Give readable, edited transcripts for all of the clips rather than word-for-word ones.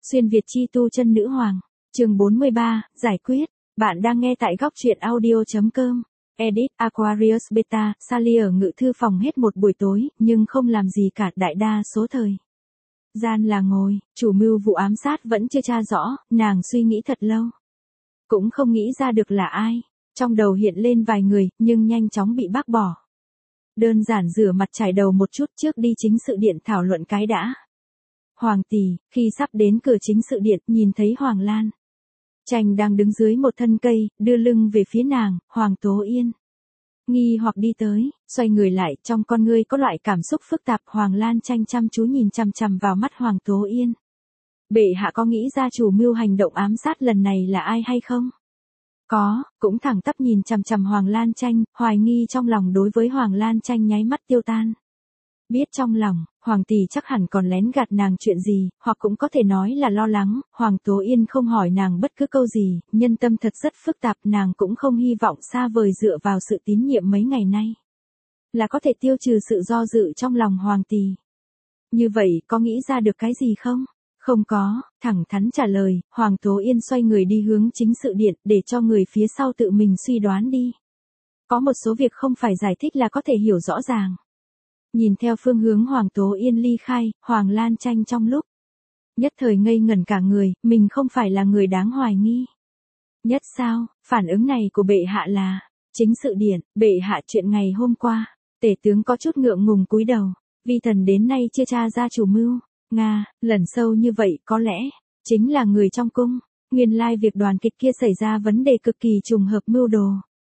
Xuyên Việt chi tu chân nữ hoàng, chương 43, giải quyết. Bạn đang nghe tại góc truyện audio.com. Edit Aquarius Beta, Sally ở ngự thư phòng hết một buổi tối, nhưng không làm gì cả đại đa số thời gian là ngồi, chủ mưu vụ ám sát vẫn chưa tra rõ, nàng suy nghĩ thật lâu. Cũng không nghĩ ra được là ai, trong đầu hiện lên vài người, nhưng nhanh chóng bị bác bỏ. Đơn giản rửa mặt chải đầu một chút trước đi chính sự điện thảo luận cái đã. Hoàng tỷ, khi sắp đến cửa chính sự điện, nhìn thấy Hoàng Lan Tranh đang đứng dưới một thân cây, đưa lưng về phía nàng, Hoàng Tố Yên nghi hoặc đi tới, xoay người lại, trong con ngươi có loại cảm xúc phức tạp. Hoàng Lan Tranh chăm chú nhìn chằm chằm vào mắt Hoàng Tố Yên. Bệ hạ có nghĩ ra chủ mưu hành động ám sát lần này là ai hay không? Có, cũng thẳng tắp nhìn chằm chằm Hoàng Lan Tranh, hoài nghi trong lòng đối với Hoàng Lan Tranh nháy mắt tiêu tan. Biết trong lòng, Hoàng tỷ chắc hẳn còn lén gạt nàng chuyện gì, hoặc cũng có thể nói là lo lắng. Hoàng Tố Yên không hỏi nàng bất cứ câu gì, nhân tâm thật rất phức tạp, nàng cũng không hy vọng xa vời dựa vào sự tín nhiệm mấy ngày nay là có thể tiêu trừ sự do dự trong lòng Hoàng tỷ. Như vậy có nghĩ ra được cái gì không? Không có, thẳng thắn trả lời. Hoàng Tố Yên xoay người đi hướng chính sự điện, để cho người phía sau tự mình suy đoán đi. Có một số việc không phải giải thích là có thể hiểu rõ ràng. Nhìn theo phương hướng Hoàng Tố Yên ly khai, Hoàng Lan Tranh trong lúc nhất thời ngây ngẩn cả người, mình không phải là người đáng hoài nghi nhất sao? Phản ứng này của bệ hạ là chính sự điện. Bệ hạ, chuyện ngày hôm qua, tể tướng có chút ngượng ngùng cúi đầu. Vi thần đến nay chưa tra ra chủ mưu. Nga, lần sâu như vậy có lẽ chính là người trong cung. Nguyên lai việc đoàn kịch kia xảy ra vấn đề cực kỳ trùng hợp mưu đồ.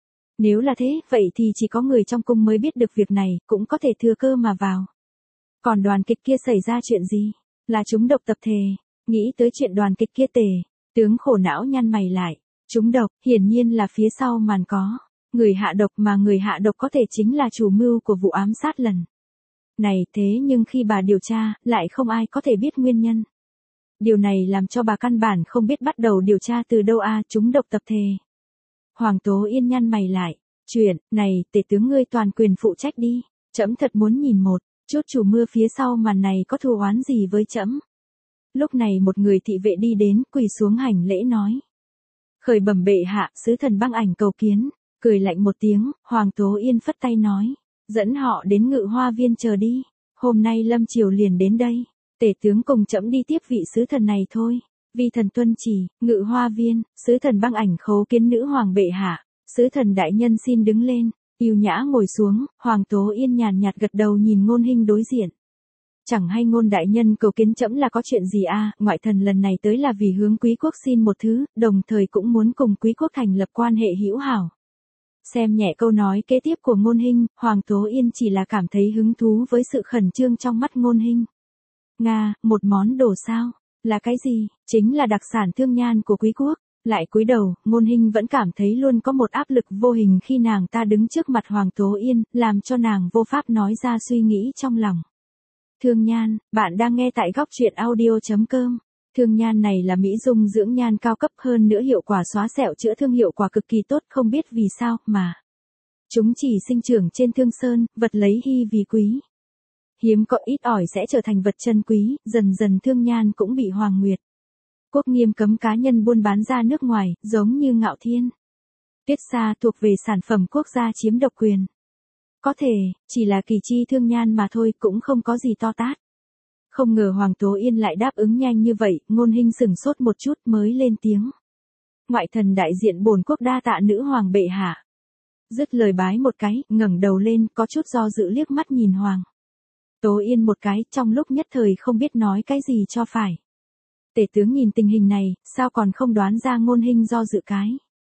Nếu là thế, vậy thì chỉ có người trong cung mới biết được việc này, cũng có thể thừa cơ mà vào. Còn đoàn kịch kia xảy ra chuyện gì? Là trúng độc tập thể. Nghĩ tới chuyện đoàn kịch kia, tể tướng khổ não nhăn mày lại. Trúng độc, hiển nhiên là phía sau màn có người hạ độc, mà người hạ độc có thể chính là chủ mưu của vụ ám sát lần này. Thế nhưng khi bà điều tra, lại không ai có thể biết nguyên nhân. Điều này làm cho bà căn bản không biết bắt đầu điều tra từ đâu. Trúng độc tập thể. Hoàng Tố Yên nhăn mày lại. Chuyện này, tể tướng ngươi toàn quyền phụ trách đi. Trẫm thật muốn nhìn một chút chủ mưu phía sau màn này có thù oán gì với trẫm. Lúc này một người thị vệ đi đến, quỳ xuống hành lễ nói. Khởi bẩm bệ hạ, sứ thần Băng Ảnh cầu kiến. Cười lạnh một tiếng, Hoàng Tố Yên phất tay nói. Dẫn họ đến Ngự Hoa Viên chờ đi. Hôm nay lâm triều liền đến đây. Tể tướng cùng trẫm đi tiếp vị sứ thần này thôi. Vi thần tuân chỉ. Ngự Hoa Viên, sứ thần Băng Ảnh khấu kiến nữ hoàng bệ hạ. Sứ thần đại nhân xin đứng lên. Yêu nhã ngồi xuống. Hoàng Tố Yên nhàn nhạt gật đầu nhìn Ngôn Hinh đối diện. Chẳng hay Ngôn đại nhân cầu kiến trẫm là có chuyện gì? Ngoại thần lần này tới là vì hướng quý quốc xin một thứ, đồng thời cũng muốn cùng quý quốc thành lập quan hệ hữu hảo. Xem nhẹ câu nói kế tiếp của Ngôn Hinh, Hoàng Tố Yên chỉ là cảm thấy hứng thú với sự khẩn trương trong mắt Ngôn Hinh. Nga, một món đồ sao? Là cái gì? Chính là đặc sản thương nhan của quý quốc. Lại cúi đầu, Ngôn Hinh vẫn cảm thấy luôn có một áp lực vô hình khi nàng ta đứng trước mặt Hoàng Tố Yên, làm cho nàng vô pháp nói ra suy nghĩ trong lòng. Thương nhan, bạn đang nghe tại góc truyện audio.com. Thương nhan này là mỹ dung dưỡng nhan cao cấp, hơn nữa hiệu quả xóa sẹo chữa thương hiệu quả cực kỳ tốt, không biết vì sao mà chúng chỉ sinh trưởng trên Thương Sơn, vật lấy hy vì quý. Hiếm có, ít ỏi sẽ trở thành vật chân quý, dần dần thương nhan cũng bị Hoàng Nguyệt Quốc nghiêm cấm cá nhân buôn bán ra nước ngoài, giống như Ngạo Thiên Tuyết Sa thuộc về sản phẩm quốc gia chiếm độc quyền. Có thể, chỉ là kỳ chi thương nhan mà thôi, cũng không có gì to tát. Không ngờ Hoàng Tố Yên lại đáp ứng nhanh như vậy. Ngôn Hinh sửng sốt một chút mới lên tiếng. Ngoại thần đại diện bổn quốc đa tạ nữ hoàng bệ hạ. Dứt lời bái một cái, ngẩng đầu lên, có chút do dự liếc mắt nhìn Hoàng Tố Yên một cái, trong lúc nhất thời không biết nói cái gì cho phải. Tể tướng nhìn tình hình này, sao còn không đoán ra Ngôn Hinh do dự cái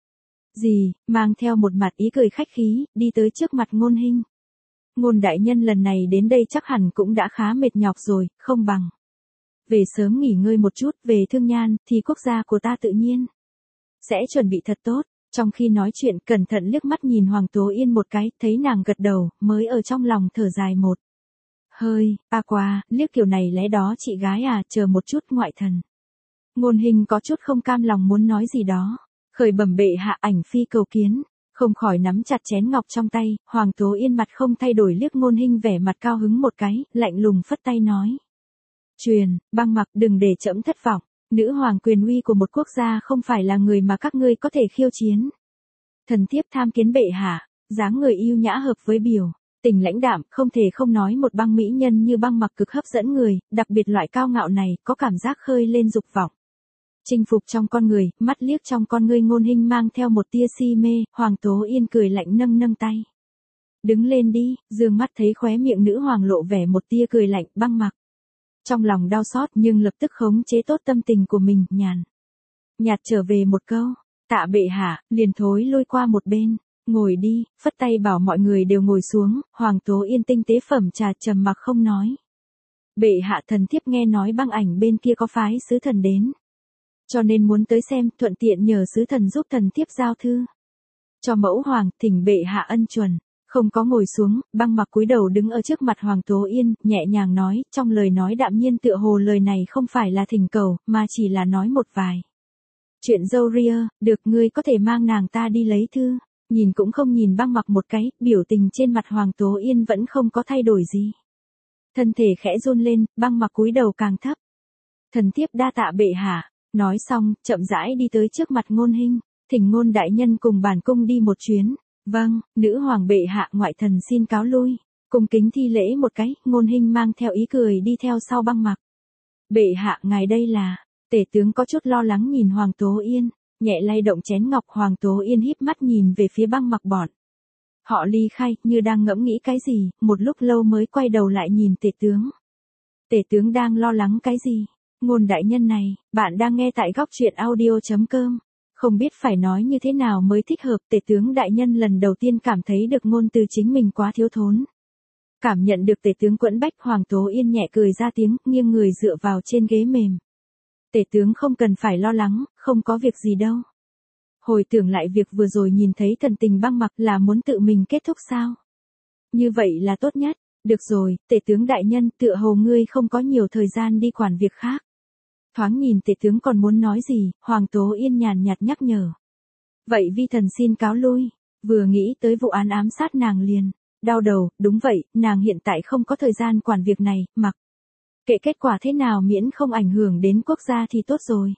gì, mang theo một mặt ý cười khách khí, đi tới trước mặt Ngôn Hinh. Ngôn đại nhân lần này đến đây chắc hẳn cũng đã khá mệt nhọc rồi, không bằng về sớm nghỉ ngơi một chút. Về thương nhan, thì quốc gia của ta tự nhiên sẽ chuẩn bị thật tốt. Trong khi nói chuyện, cẩn thận liếc mắt nhìn Hoàng Tố Yên một cái, thấy nàng gật đầu, mới ở trong lòng thở dài một hơi. Qua, liếc kiểu này lẽ đó chị gái chờ một chút ngoại thần. Ngôn Hinh có chút không cam lòng muốn nói gì đó. Khởi bẩm bệ hạ, ảnh phi cầu kiến. Không khỏi nắm chặt chén ngọc trong tay, Hoàng Tố Yên mặt không thay đổi liếc Ngôn Hinh vẻ mặt cao hứng một cái, lạnh lùng phất tay nói. Truyền, Băng Mặc, đừng để trẫm thất vọng. Nữ hoàng quyền uy của một quốc gia không phải là người mà các ngươi có thể khiêu chiến. Thần thiếp tham kiến bệ hạ, dáng người yêu nhã hợp với biểu tình lãnh đạm, không thể không nói một băng mỹ nhân như Băng Mặc cực hấp dẫn người, đặc biệt loại cao ngạo này, có cảm giác khơi lên dục vọng. Chinh phục trong con người, mắt liếc trong con ngươi Ngôn Hinh mang theo một tia si mê, Hoàng Tố Yên cười lạnh nâng nâng tay. Đứng lên đi, dương mắt thấy khóe miệng nữ hoàng lộ vẻ một tia cười lạnh. Băng Mặc trong lòng đau xót nhưng lập tức khống chế tốt tâm tình của mình, nhạt trở về một câu, tạ bệ hạ, liền thối lui qua một bên. Ngồi đi, phất tay bảo mọi người đều ngồi xuống. Hoàng Tố Yên tinh tế phẩm trà, trầm mặc không nói. Bệ hạ, thần thiếp nghe nói băng ảnh bên kia có phái sứ thần đến, cho nên muốn tới xem, thuận tiện nhờ sứ thần giúp thần thiếp giao thư cho mẫu hoàng, thỉnh bệ hạ ân chuẩn. Không có ngồi xuống, Băng Mặc cúi đầu đứng ở trước mặt Hoàng Tố Yên, nhẹ nhàng nói, trong lời nói đạm nhiên tựa hồ lời này không phải là thỉnh cầu, mà chỉ là nói một vài chuyện dâu ria. Được, ngươi có thể mang nàng ta đi lấy thư. Nhìn cũng không nhìn Băng Mặc một cái, biểu tình trên mặt Hoàng Tố Yên vẫn không có thay đổi gì. Thân thể khẽ run lên, Băng Mặc cúi đầu càng thấp. Thần thiếp đa tạ bệ hạ. Nói xong, chậm rãi đi tới trước mặt Ngôn Hinh, thỉnh Ngôn đại nhân cùng bản cung đi một chuyến. Vâng, nữ hoàng bệ hạ, ngoại thần xin cáo lui. Cung kính thi lễ một cái, Ngôn Hinh mang theo ý cười đi theo sau Băng Mặc. Bệ hạ, ngài đây là... Tể tướng có chút lo lắng nhìn Hoàng Tố Yên, nhẹ lay động chén ngọc. Hoàng Tố Yên híp mắt nhìn về phía Băng Mặc bọn họ ly khai, như đang ngẫm nghĩ cái gì, một lúc lâu mới quay đầu lại nhìn tể tướng. Tể tướng đang lo lắng cái gì? Ngôn đại nhân này, bạn đang nghe tại góc truyện audio.com. Không biết phải nói như thế nào mới thích hợp. Tể tướng đại nhân lần đầu tiên cảm thấy được ngôn từ chính mình quá thiếu thốn. Cảm nhận được tể tướng quẫn bách, Hoàng Tố Yên nhẹ cười ra tiếng, nghiêng người dựa vào trên ghế mềm. Tể tướng không cần phải lo lắng, không có việc gì đâu. Hồi tưởng lại việc vừa rồi nhìn thấy thần tình Băng Mặc, là muốn tự mình kết thúc sao? Như vậy là tốt nhất. Được rồi, tể tướng đại nhân, tựa hồ ngươi không có nhiều thời gian đi quản việc khác. Thoáng nhìn tể tướng còn muốn nói gì, Hoàng Tố Yên nhàn nhạt nhắc nhở. Vậy vi thần xin cáo lui. Vừa nghĩ tới vụ án ám sát nàng liền đau đầu. Đúng vậy, nàng hiện tại không có thời gian quản việc này, mặc kệ kết quả thế nào miễn không ảnh hưởng đến quốc gia thì tốt rồi.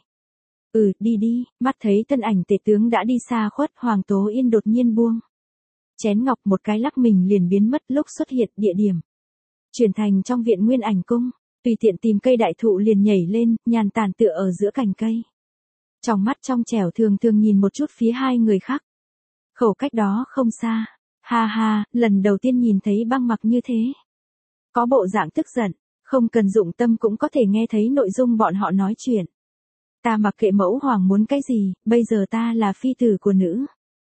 Đi đi. Mắt thấy thân ảnh tể tướng đã đi xa khuất, Hoàng Tố Yên đột nhiên buông chén ngọc, một cái lắc mình liền biến mất. Lúc xuất hiện, địa điểm chuyển thành trong viện Nguyên Ảnh Cung. Tùy tiện tìm cây đại thụ liền nhảy lên, nhàn tản tựa ở giữa cành cây. Trong mắt trong trẻo thường thường nhìn một chút phía hai người khác. Khẩu cách đó không xa. Ha ha, lần đầu tiên nhìn thấy Băng Mặc như thế. Có bộ dạng tức giận, không cần dụng tâm cũng có thể nghe thấy nội dung bọn họ nói chuyện. Ta mặc kệ mẫu hoàng muốn cái gì, bây giờ ta là phi tử của nữ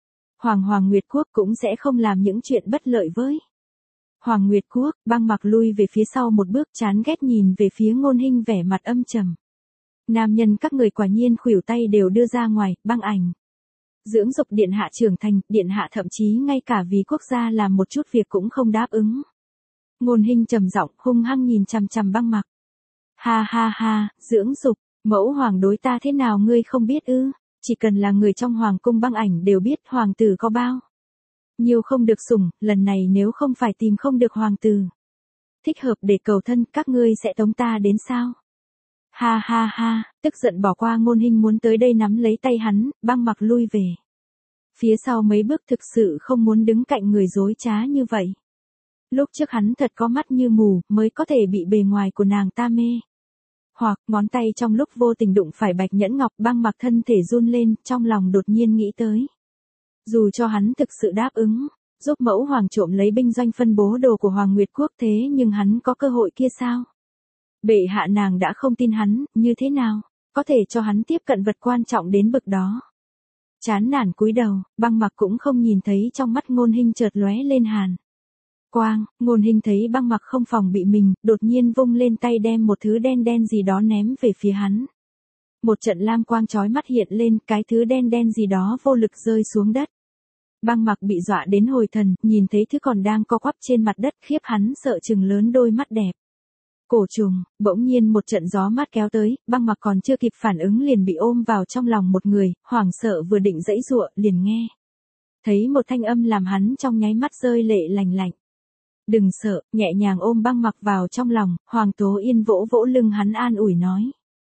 Hoàng Nguyệt Quốc, cũng sẽ không làm những chuyện bất lợi với Hoàng Nguyệt Quốc. Băng Mặc lui về phía sau một bước, chán ghét nhìn về phía Ngôn Hinh, vẻ mặt âm trầm. Nam nhân các người quả nhiên khuỷu tay đều đưa ra ngoài. Băng ảnh dưỡng dục điện hạ trưởng thành, điện hạ thậm chí ngay cả vì quốc gia làm một chút việc cũng không đáp ứng. Ngôn Hinh trầm giọng hung hăng nhìn chằm chằm Băng Mặc. Ha ha ha, dưỡng dục, mẫu hoàng đối ta thế nào ngươi không biết ư? Chỉ cần là người trong hoàng cung Băng ảnh đều biết hoàng tử có bao nhiều không được sủng, lần này nếu không phải tìm không được hoàng tử thích hợp để cầu thân, các ngươi sẽ tống ta đến sao? Ha ha ha, tức giận bỏ qua Ngôn Hinh muốn tới đây nắm lấy tay hắn. Băng Mặc lui về phía sau mấy bước, thực sự không muốn đứng cạnh người dối trá như vậy. Lúc trước hắn thật có mắt như mù, mới có thể bị bề ngoài của nàng ta mê hoặc. Ngón tay trong lúc vô tình đụng phải bạch nhẫn ngọc. Băng Mặc thân thể run lên, trong lòng đột nhiên nghĩ tới. Dù cho hắn thực sự đáp ứng giúp mẫu hoàng trộm lấy binh doanh phân bố đồ của Hoàng Nguyệt Quốc, thế nhưng hắn có cơ hội kia sao? Bệ hạ, nàng đã không tin hắn, như thế nào có thể cho hắn tiếp cận vật quan trọng đến bực đó? Chán nản cúi đầu, Băng Mặc cũng không nhìn thấy trong mắt Ngôn Hinh chợt lóe lên hàn quang. Ngôn Hinh thấy Băng Mặc không phòng bị mình, đột nhiên vung lên tay đem một thứ đen đen gì đó ném về phía hắn. Một trận lam quang chói mắt hiện lên, cái thứ đen đen gì đó vô lực rơi xuống đất. Băng Mặc bị dọa đến hồi thần, nhìn thấy thứ còn đang co quắp trên mặt đất, khiếp hắn sợ trừng lớn đôi mắt đẹp. Cổ trùng. Bỗng nhiên một trận gió mát kéo tới, Băng Mặc còn chưa kịp phản ứng liền bị ôm vào trong lòng một người, hoảng sợ vừa định giãy giụa, liền nghe thấy một thanh âm làm hắn trong nháy mắt rơi lệ lành lạnh. Đừng sợ, nhẹ nhàng ôm Băng Mặc vào trong lòng. Hoàng Tố Yên vỗ vỗ lưng hắn an ủi nói.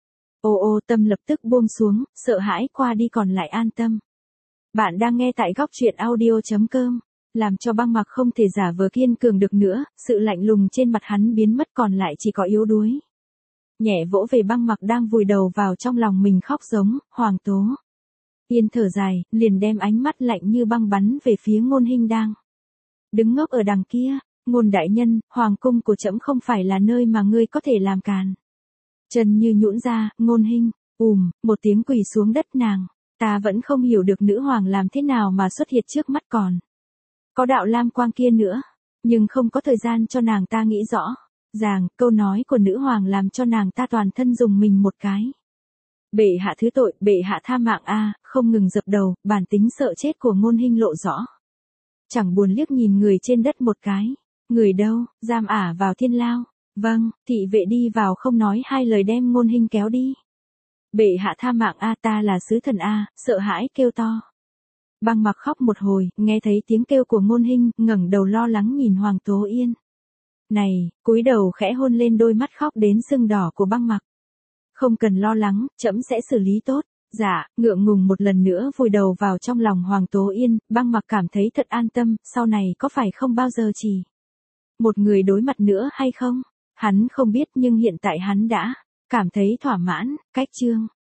Ô tâm lập tức buông xuống, sợ hãi qua đi còn lại an tâm. Bạn đang nghe tại góc truyện audio.com. Làm cho Băng Mặc không thể giả vờ kiên cường được nữa, sự lạnh lùng trên mặt hắn biến mất còn lại chỉ có yếu đuối. Nhẹ vỗ về Băng Mặc đang vùi đầu vào trong lòng mình khóc giống, Hoàng Tố. Yên thở dài, liền đem ánh mắt lạnh như băng bắn về phía Ngôn Hinh đang đứng ngốc ở đằng kia. Ngôn đại nhân, hoàng cung của trẫm không phải là nơi mà ngươi có thể làm càn. Chân như nhũn ra, Ngôn Hinh, một tiếng quỳ xuống đất nàng. Ta vẫn không hiểu được nữ hoàng làm thế nào mà xuất hiện trước mắt còn. Có đạo lam quang kia nữa, nhưng không có thời gian cho nàng ta nghĩ rõ. Ràng, câu nói của nữ hoàng làm cho nàng ta toàn thân dùng mình một cái. Bệ hạ thứ tội, bệ hạ tha mạng a, không ngừng dập đầu, bản tính sợ chết của Ngôn Hinh lộ rõ. Chẳng buồn liếc nhìn người trên đất một cái. Người đâu, giam ả vào thiên lao. Vâng, thị vệ đi vào không nói hai lời đem Ngôn Hinh kéo đi. Bệ hạ tha mạng a, ta là sứ thần a, sợ hãi kêu to. Băng Mặc khóc một hồi, nghe thấy tiếng kêu của Ngôn Hinh, ngẩng đầu lo lắng nhìn Hoàng Tố Yên. Này, cúi đầu khẽ hôn lên đôi mắt khóc đến sưng đỏ của Băng Mặc. Không cần lo lắng, trẫm sẽ xử lý tốt. Dạ, ngượng ngùng một lần nữa vùi đầu vào trong lòng Hoàng Tố Yên, Băng Mặc cảm thấy thật an tâm, sau này có phải không bao giờ chỉ một người đối mặt nữa hay không? Hắn không biết nhưng hiện tại hắn đã cảm thấy thỏa mãn. Cách chương